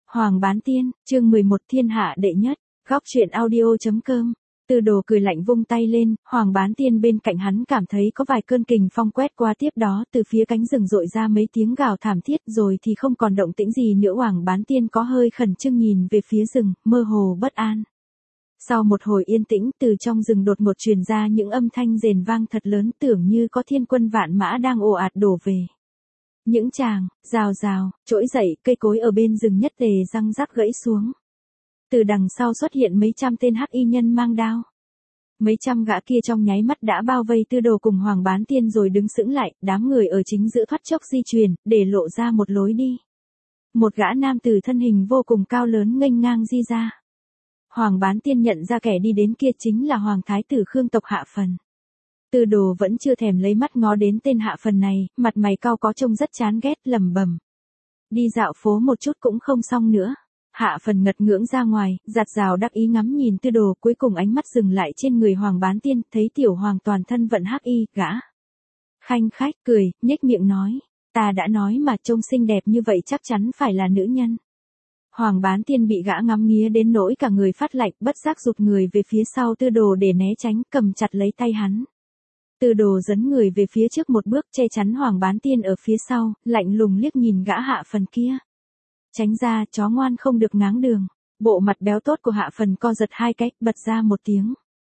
Hoàng Bán Tiên, chương 11 thiên hạ đệ nhất, góc truyện audio.com. Tư Đồ cười lạnh vung tay lên, Hoàng Bán Tiên bên cạnh hắn cảm thấy có vài cơn kình phong quét qua, tiếp đó từ phía cánh rừng rội ra mấy tiếng gào thảm thiết, rồi thì không còn động tĩnh gì nữa. Hoàng Bán Tiên có hơi khẩn trương nhìn về phía rừng, mơ hồ bất an. Sau một hồi yên tĩnh, từ trong rừng đột ngột truyền ra những âm thanh rền vang thật lớn, tưởng như có thiên quân vạn mã đang ồ ạt đổ về. Những tràng, rào rào, trỗi dậy, cây cối ở bên rừng nhất tề răng rắc gãy xuống. Từ đằng sau xuất hiện mấy trăm tên hắc y nhân mang đao. Mấy trăm gã kia trong nháy mắt đã bao vây Tư Đồ cùng Hoàng Bán Tiên rồi đứng sững lại, đám người ở chính giữa thoát chốc di chuyển, để lộ ra một lối đi. Một gã nam tử thân hình vô cùng cao lớn nghênh ngang di ra. Hoàng Bán Tiên nhận ra kẻ đi đến kia chính là Hoàng Thái tử Khương tộc Hạ Phần. Tư Đồ vẫn chưa thèm lấy mắt ngó đến tên Hạ Phần này, mặt mày cau có trông rất chán ghét, lẩm bẩm. Đi dạo phố một chút cũng không xong nữa. Hạ Phần ngật ngưỡng ra ngoài, giặt rào đắc ý ngắm nhìn Tư Đồ, cuối cùng ánh mắt dừng lại trên người Hoàng Bán Tiên, thấy tiểu hoàng toàn thân vận hắc y, gã khanh khách cười, nhếch miệng nói, ta đã nói mà, trông xinh đẹp như vậy chắc chắn phải là nữ nhân. Hoàng Bán Tiên bị gã ngắm nghía đến nỗi cả người phát lạnh, bất giác rụt người về phía sau Tư Đồ để né tránh, cầm chặt lấy tay hắn. Tư Đồ dấn người về phía trước một bước, che chắn Hoàng Bán Tiên ở phía sau, lạnh lùng liếc nhìn gã Hạ Phần kia. Tránh ra, chó ngoan không được ngáng đường. Bộ mặt béo tốt của Hạ Phần co giật hai cái, bật ra một tiếng.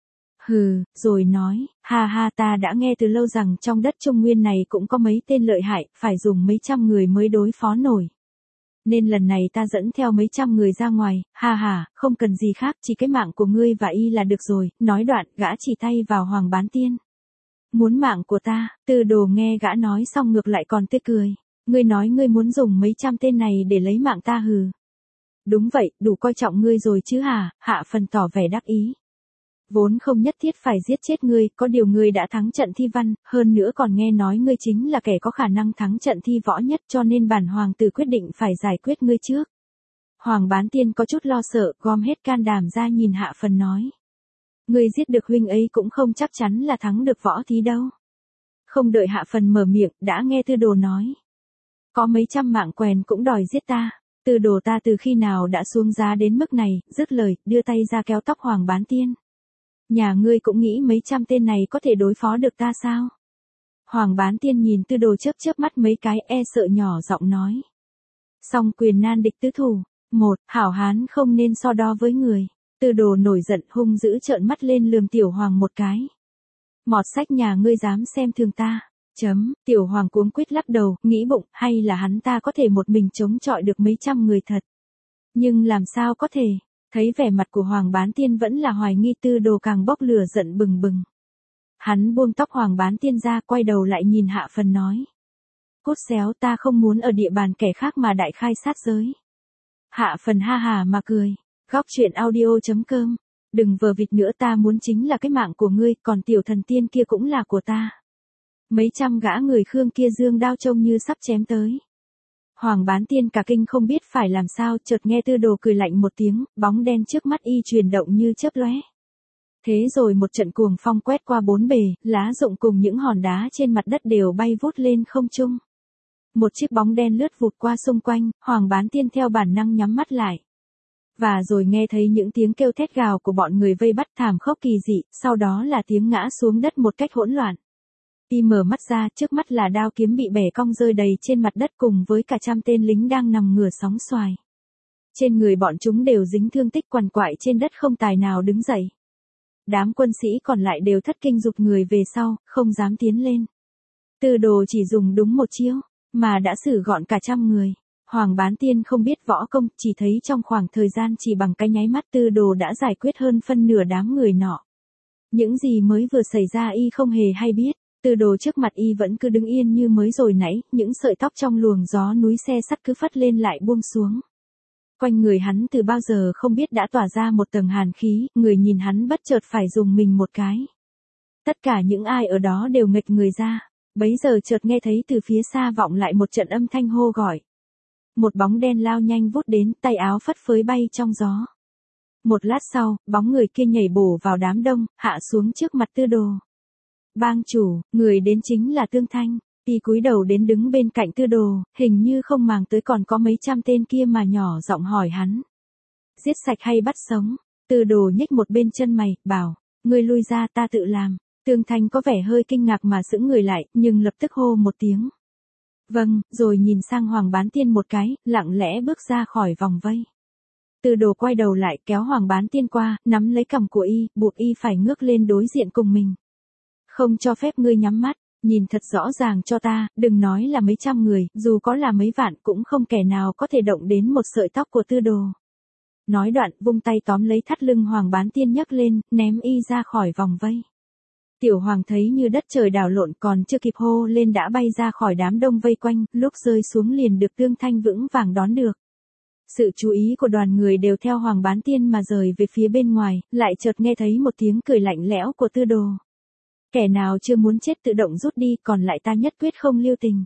Hừ, rồi nói, ha ha, ta đã nghe từ lâu rằng trong đất Trung Nguyên này cũng có mấy tên lợi hại, phải dùng mấy trăm người mới đối phó nổi. Nên lần này ta dẫn theo mấy trăm người ra ngoài, ha ha, không cần gì khác, chỉ cái mạng của ngươi và y là được rồi. Nói đoạn, gã chỉ tay vào Hoàng Bán Tiên. Muốn mạng của ta? Tư Đồ nghe gã nói xong ngược lại còn tươi cười. Ngươi nói ngươi muốn dùng mấy trăm tên này để lấy mạng ta hừ. Đúng vậy, đủ coi trọng ngươi rồi chứ hả? Hạ Phần tỏ vẻ đắc ý. Vốn không nhất thiết phải giết chết ngươi, có điều ngươi đã thắng trận thi văn, hơn nữa còn nghe nói ngươi chính là kẻ có khả năng thắng trận thi võ nhất, cho nên bản hoàng tử quyết định phải giải quyết ngươi trước. Hoàng Bán Tiên có chút lo sợ, gom hết can đảm ra nhìn Hạ Phần nói. Ngươi giết được huynh ấy cũng không chắc chắn là thắng được võ thí đâu. Không đợi Hạ Phần mở miệng, đã nghe Tư Đồ nói. Có mấy trăm mạng quèn cũng đòi giết ta. Tư Đồ ta từ khi nào đã xuống giá đến mức này, dứt lời, đưa tay ra kéo tóc Hoàng Bán Tiên. Nhà ngươi cũng nghĩ mấy trăm tên này có thể đối phó được ta sao? Hoàng Bán Tiên nhìn Tư Đồ chớp chớp mắt mấy cái, e sợ nhỏ giọng nói. Song quyền nan địch tứ thủ. Một, hảo hán không nên so đo với người. Tư Đồ nổi giận hung dữ trợn mắt lên lườm Tiểu Hoàng một cái. Mọt sách nhà ngươi dám xem thường ta. Tiểu Hoàng cuống quýt lắc đầu, nghĩ bụng, hay là hắn ta có thể một mình chống chọi được mấy trăm người thật. Nhưng làm sao có thể, thấy vẻ mặt của Hoàng Bán Tiên vẫn là hoài nghi, Tư Đồ càng bốc lửa giận bừng bừng. Hắn buông tóc Hoàng Bán Tiên ra, quay đầu lại nhìn Hạ Phần nói. Cút xéo, ta không muốn ở địa bàn kẻ khác mà đại khai sát giới. Hạ Phần ha hà mà cười, góc truyện audio.com. Đừng vờ vịt nữa, ta muốn chính là cái mạng của ngươi, còn tiểu thần tiên kia cũng là của ta. Mấy trăm gã người Khương kia giương đao trông như sắp chém tới. Hoàng Bán Tiên cả kinh không biết phải làm sao, chợt nghe Tư Đồ cười lạnh một tiếng, bóng đen trước mắt y chuyển động như chớp lóe. Thế rồi một trận cuồng phong quét qua bốn bề, lá rụng cùng những hòn đá trên mặt đất đều bay vút lên không trung. Một chiếc bóng đen lướt vụt qua xung quanh, Hoàng Bán Tiên theo bản năng nhắm mắt lại. Và rồi nghe thấy những tiếng kêu thét gào của bọn người vây bắt thảm khốc kỳ dị, sau đó là tiếng ngã xuống đất một cách hỗn loạn. Y mở mắt ra, trước mắt là đao kiếm bị bẻ cong rơi đầy trên mặt đất cùng với cả trăm tên lính đang nằm ngửa sóng xoài. Trên người bọn chúng đều dính thương tích quằn quại trên đất, không tài nào đứng dậy. Đám quân sĩ còn lại đều thất kinh rụt người về sau, không dám tiến lên. Tư Đồ chỉ dùng đúng một chiêu, mà đã xử gọn cả trăm người. Hoàng Bán Tiên không biết võ công, chỉ thấy trong khoảng thời gian chỉ bằng cái nháy mắt Tư Đồ đã giải quyết hơn phân nửa đám người nọ. Những gì mới vừa xảy ra y không hề hay biết. Tư Đồ trước mặt y vẫn cứ đứng yên như mới rồi nãy, những sợi tóc trong luồng gió núi xe sắt cứ phất lên lại buông xuống. Quanh người hắn từ bao giờ không biết đã tỏa ra một tầng hàn khí, người nhìn hắn bất chợt phải dùng mình một cái. Tất cả những ai ở đó đều nghệch người ra, bấy giờ chợt nghe thấy từ phía xa vọng lại một trận âm thanh hô gọi. Một bóng đen lao nhanh vút đến, tay áo phất phới bay trong gió. Một lát sau, bóng người kia nhảy bổ vào đám đông, hạ xuống trước mặt Tư Đồ. Bang chủ, người đến chính là Tương Thanh. Y cúi đầu đến đứng bên cạnh Tư Đồ, hình như không màng tới còn có mấy trăm tên kia mà nhỏ giọng hỏi hắn. Giết sạch hay bắt sống? Tư Đồ nhếch một bên chân mày, bảo, ngươi lui ra ta tự làm. Tương Thanh có vẻ hơi kinh ngạc mà sững người lại, nhưng lập tức hô một tiếng. Vâng, rồi nhìn sang Hoàng Bán Tiên một cái, lặng lẽ bước ra khỏi vòng vây. Tư Đồ quay đầu lại kéo Hoàng Bán Tiên qua, nắm lấy cằm của y, buộc y phải ngước lên đối diện cùng mình. Không cho phép ngươi nhắm mắt, nhìn thật rõ ràng cho ta, đừng nói là mấy trăm người, dù có là mấy vạn cũng không kẻ nào có thể động đến một sợi tóc của Tư Đồ. Nói đoạn vung tay tóm lấy thắt lưng Hoàng Bán Tiên nhấc lên, ném y ra khỏi vòng vây. Tiểu Hoàng thấy như đất trời đảo lộn, còn chưa kịp hô lên đã bay ra khỏi đám đông vây quanh, lúc rơi xuống liền được Tương Thanh vững vàng đón được. Sự chú ý của đoàn người đều theo Hoàng Bán Tiên mà rời về phía bên ngoài, lại chợt nghe thấy một tiếng cười lạnh lẽo của Tư Đồ. Kẻ nào chưa muốn chết tự động rút đi, còn lại ta nhất quyết không lưu tình.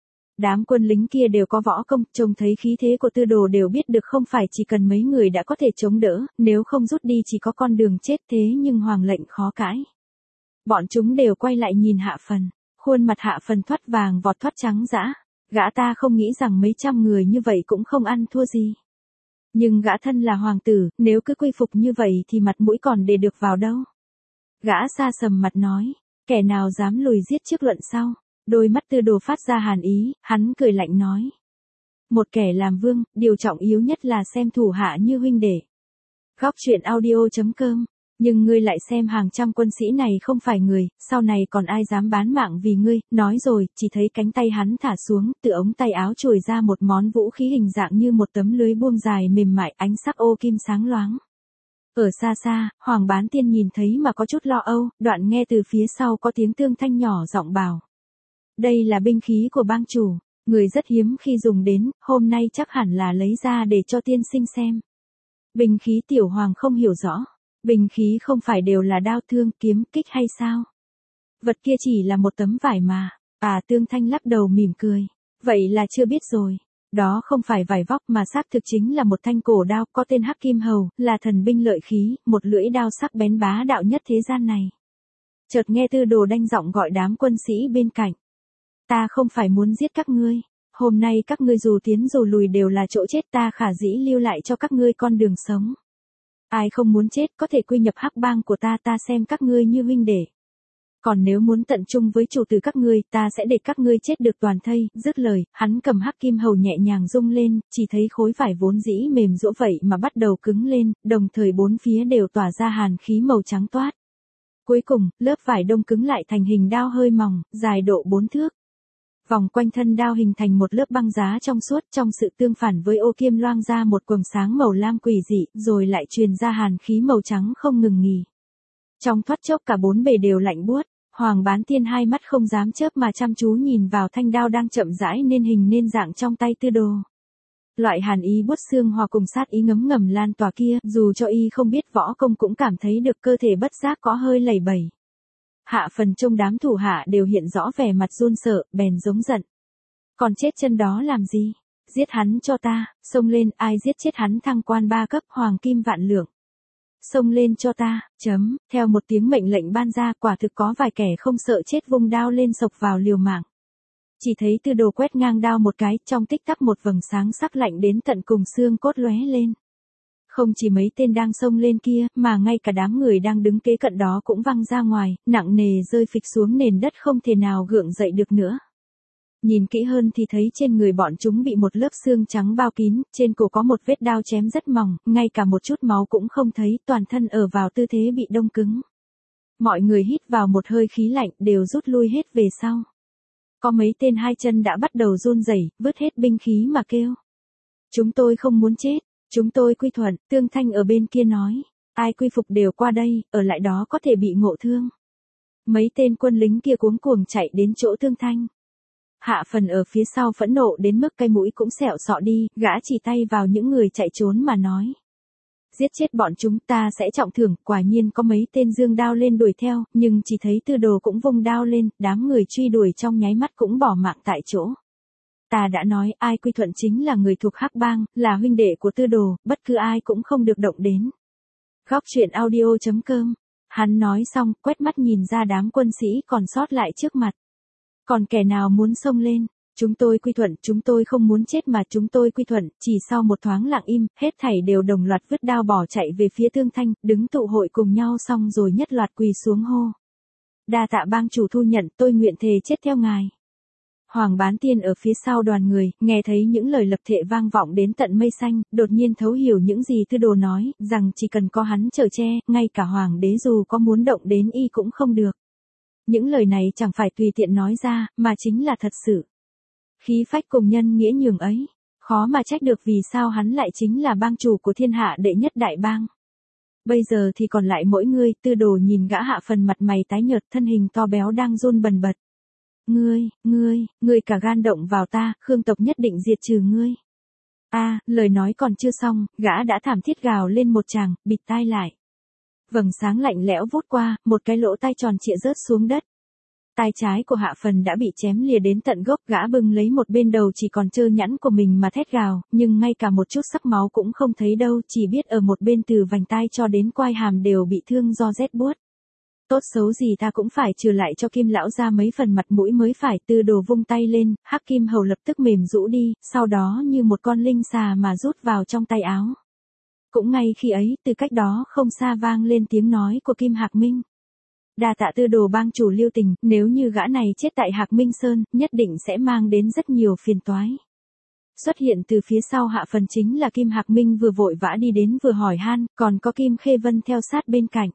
Đám quân lính kia đều có võ công, trông thấy khí thế của Tư Đồ đều biết được không phải chỉ cần mấy người đã có thể chống đỡ, nếu không rút đi chỉ có con đường chết, thế nhưng Hoàng lệnh khó cãi. Bọn chúng đều quay lại nhìn Hạ Phần, khuôn mặt Hạ Phần thoát vàng vọt thoát trắng dã. Gã ta không nghĩ rằng mấy trăm người như vậy cũng không ăn thua gì. Nhưng gã thân là hoàng tử, nếu cứ quy phục như vậy thì mặt mũi còn để được vào đâu. Gã sa sầm mặt nói, kẻ nào dám lùi giết trước luận sau. Đôi mắt Tư Đồ phát ra hàn ý, hắn cười lạnh nói. Một kẻ làm vương, điều trọng yếu nhất là xem thủ hạ như huynh đệ. Góc truyện audio.com. Nhưng ngươi lại xem hàng trăm quân sĩ này không phải người, sau này còn ai dám bán mạng vì ngươi, nói rồi, chỉ thấy cánh tay hắn thả xuống, từ ống tay áo chùi ra một món vũ khí hình dạng như một tấm lưới buông dài mềm mại, ánh sắc ô kim sáng loáng. Ở xa xa, Hoàng Bán Tiên nhìn thấy mà có chút lo âu, đoạn nghe từ phía sau có tiếng Tương Thanh nhỏ giọng bảo. Đây là binh khí của bang chủ, người rất hiếm khi dùng đến, hôm nay chắc hẳn là lấy ra để cho tiên sinh xem. Binh khí Tiểu Hoàng không hiểu rõ. Binh khí không phải đều là đao thương, kiếm, kích hay sao? Vật kia chỉ là một tấm vải mà. Tương Thanh lắc đầu mỉm cười. Vậy là chưa biết rồi. Đó không phải vải vóc mà xác thực chính là một thanh cổ đao có tên Hắc Kim Hầu, là thần binh lợi khí, một lưỡi đao sắc bén bá đạo nhất thế gian này. Chợt nghe Tư Đồ đanh giọng gọi đám quân sĩ bên cạnh. Ta không phải muốn giết các ngươi. Hôm nay các ngươi dù tiến dù lùi đều là chỗ chết, ta khả dĩ lưu lại cho các ngươi con đường sống. Ai không muốn chết có thể quy nhập Hắc bang của ta, ta xem các ngươi như huynh đệ. Còn nếu muốn tận chung với chủ tử các ngươi, ta sẽ để các ngươi chết được toàn thây. Dứt lời, hắn cầm Hắc Kim Hầu nhẹ nhàng rung lên, chỉ thấy khối vải vốn dĩ mềm dũa vậy mà bắt đầu cứng lên, đồng thời bốn phía đều tỏa ra hàn khí màu trắng toát. Cuối cùng, lớp vải đông cứng lại thành hình đao hơi mỏng, dài độ 4 thước. Vòng quanh thân đao hình thành một lớp băng giá trong suốt, trong sự tương phản với ô kim loang ra một quầng sáng màu lam quỷ dị, rồi lại truyền ra hàn khí màu trắng không ngừng nghỉ. Trong thoát chốc cả bốn bề đều lạnh buốt, Hoàng Bán Tiên hai mắt không dám chớp mà chăm chú nhìn vào thanh đao đang chậm rãi nên hình nên dạng trong tay Tư Đồ. Loại hàn ý buốt xương hòa cùng sát ý ngấm ngầm lan tỏa kia, dù cho y không biết võ công cũng cảm thấy được cơ thể bất giác có hơi lẩy bẩy. Hạ Phần trong đám thủ hạ đều hiện rõ vẻ mặt run sợ, bèn giống giận. Còn chết chân đó làm gì? Giết hắn cho ta, xông lên, ai giết chết hắn thăng quan 3 cấp, hoàng kim vạn lượng. Xông lên cho ta, theo một tiếng mệnh lệnh ban ra, quả thực có vài kẻ không sợ chết vung đao lên sộc vào liều mạng. Chỉ thấy Tư Đồ quét ngang đao một cái, trong tích tắc một vầng sáng sắc lạnh đến tận cùng xương cốt lóe lên. Không chỉ mấy tên đang xông lên kia, mà ngay cả đám người đang đứng kế cận đó cũng văng ra ngoài, nặng nề rơi phịch xuống nền đất không thể nào gượng dậy được nữa. Nhìn kỹ hơn thì thấy trên người bọn chúng bị một lớp xương trắng bao kín, trên cổ có một vết đao chém rất mỏng, ngay cả một chút máu cũng không thấy, toàn thân ở vào tư thế bị đông cứng. Mọi người hít vào một hơi khí lạnh, đều rút lui hết về sau. Có mấy tên hai chân đã bắt đầu run rẩy, vứt hết binh khí mà kêu. Chúng tôi không muốn chết. Chúng tôi quy thuận, Tương Thanh ở bên kia nói. Ai quy phục đều qua đây, ở lại đó có thể bị ngộ thương. Mấy tên quân lính kia cuống cuồng chạy đến chỗ Tương Thanh. Hạ Phần ở phía sau phẫn nộ đến mức cái mũi cũng sẹo sọ đi, gã chỉ tay vào những người chạy trốn mà nói. Giết chết bọn chúng ta sẽ trọng thưởng, quả nhiên có mấy tên giương đao lên đuổi theo, nhưng chỉ thấy Tư Đồ cũng vung đao lên, đám người truy đuổi trong nháy mắt cũng bỏ mạng tại chỗ. Ta đã nói ai quy thuận chính là người thuộc Hắc bang, là huynh đệ của Tư Đồ, bất cứ ai cũng không được động đến. Góc truyện audio.com. Hắn nói xong, quét mắt nhìn ra đám quân sĩ còn sót lại trước mặt. Còn kẻ nào muốn xông lên? Chúng tôi quy thuận, chúng tôi không muốn chết mà chúng tôi quy thuận, chỉ sau một thoáng lặng im, hết thảy đều đồng loạt vứt đao bỏ chạy về phía Tương Thanh, đứng tụ hội cùng nhau xong rồi nhất loạt quỳ xuống hô. Đa tạ bang chủ thu nhận, tôi nguyện thề chết theo ngài. Hoàng Bán Tiên ở phía sau đoàn người, nghe thấy những lời lập thệ vang vọng đến tận mây xanh, đột nhiên thấu hiểu những gì Tư Đồ nói, rằng chỉ cần có hắn chở che, ngay cả Hoàng đế dù có muốn động đến y cũng không được. Những lời này chẳng phải tùy tiện nói ra, mà chính là thật sự. Khí phách cùng nhân nghĩa nhường ấy, khó mà trách được vì sao hắn lại chính là bang chủ của thiên hạ đệ nhất đại bang. Bây giờ thì còn lại mỗi người, Tư Đồ nhìn gã hạ phần mặt mày tái nhợt, thân hình to béo đang run bần bật. Ngươi cả gan động vào ta, Khương tộc nhất định diệt trừ ngươi. Lời nói còn chưa xong, gã đã thảm thiết gào lên một tràng, bịt tai lại. Vầng sáng lạnh lẽo vút qua, một cái lỗ tai tròn trịa rớt xuống đất. Tai trái của hạ phần đã bị chém lìa đến tận gốc, gã bưng lấy một bên đầu chỉ còn trơ nhẵn của mình mà thét gào, nhưng ngay cả một chút sắc máu cũng không thấy đâu, chỉ biết ở một bên từ vành tai cho đến quai hàm đều bị thương do rét buốt. Tốt xấu gì ta cũng phải trừ lại cho Kim lão ra mấy phần mặt mũi mới phải. Tư Đồ vung tay lên, hắc kim hầu lập tức mềm rũ đi, sau đó như một con linh xà mà rút vào trong tay áo. Cũng ngay khi ấy, từ cách đó không xa vang lên tiếng nói của Kim Hạc Minh. Đa tạ Tư Đồ bang chủ lưu tình, nếu như gã này chết tại Hạc Minh Sơn, nhất định sẽ mang đến rất nhiều phiền toái. Xuất hiện từ phía sau hạ phần chính là Kim Hạc Minh vừa vội vã đi đến vừa hỏi han, còn có Kim Khê Vân theo sát bên cạnh.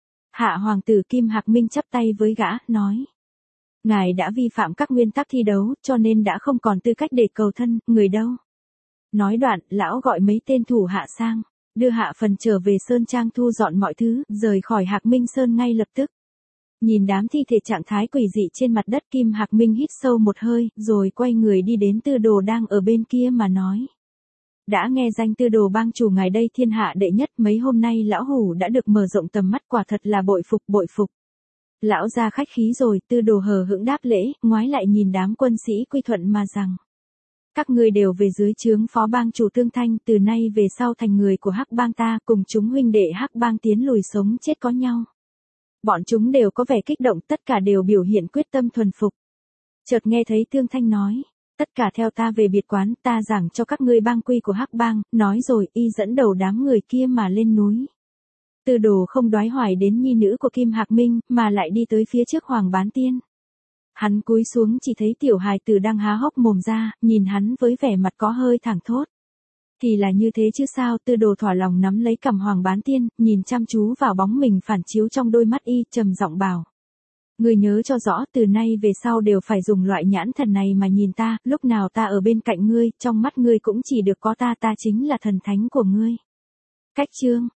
Hạ hoàng tử Kim Hạc Minh chắp tay với gã, nói. Ngài đã vi phạm các nguyên tắc thi đấu, cho nên đã không còn tư cách để cầu thân, người đâu. Nói đoạn, lão gọi mấy tên thủ hạ sang, đưa hạ phần trở về Sơn Trang thu dọn mọi thứ, rời khỏi Hạc Minh Sơn ngay lập tức. Nhìn đám thi thể trạng thái quỷ dị trên mặt đất, Kim Hạc Minh hít sâu một hơi, rồi quay người đi đến Tư Đồ đang ở bên kia mà nói. Đã nghe danh Tư Đồ bang chủ ngài đây thiên hạ đệ nhất, mấy hôm nay lão hủ đã được mở rộng tầm mắt, quả thật là bội phục. Lão ra khách khí rồi. Tư Đồ hờ hững đáp lễ, ngoái lại nhìn đám quân sĩ quy thuận mà rằng. Các ngươi đều về dưới trướng phó bang chủ Tương Thanh, từ nay về sau thành người của Hắc bang ta, cùng chúng huynh đệ Hắc bang tiến lùi sống chết có nhau. Bọn chúng đều có vẻ kích động, tất cả đều biểu hiện quyết tâm thuần phục. Chợt nghe thấy Tương Thanh nói. Tất cả theo ta về biệt quán, ta giảng cho các ngươi bang quy của Hắc bang, nói rồi y dẫn đầu đám người kia mà lên núi. Tư Đồ không đoái hoài đến nhi nữ của Kim Hạc Minh, mà lại đi tới phía trước Hoàng Bán Tiên. Hắn cúi xuống chỉ thấy tiểu hài tử đang há hốc mồm ra, nhìn hắn với vẻ mặt có hơi thảng thốt. Thì là như thế chứ sao? Tư Đồ thỏa lòng nắm lấy cằm Hoàng Bán Tiên, nhìn chăm chú vào bóng mình phản chiếu trong đôi mắt y, trầm giọng bảo. Ngươi nhớ cho rõ, từ nay về sau đều phải dùng loại nhãn thần này mà nhìn ta, lúc nào ta ở bên cạnh ngươi, trong mắt ngươi cũng chỉ được có ta, ta chính là thần thánh của ngươi. Cách chương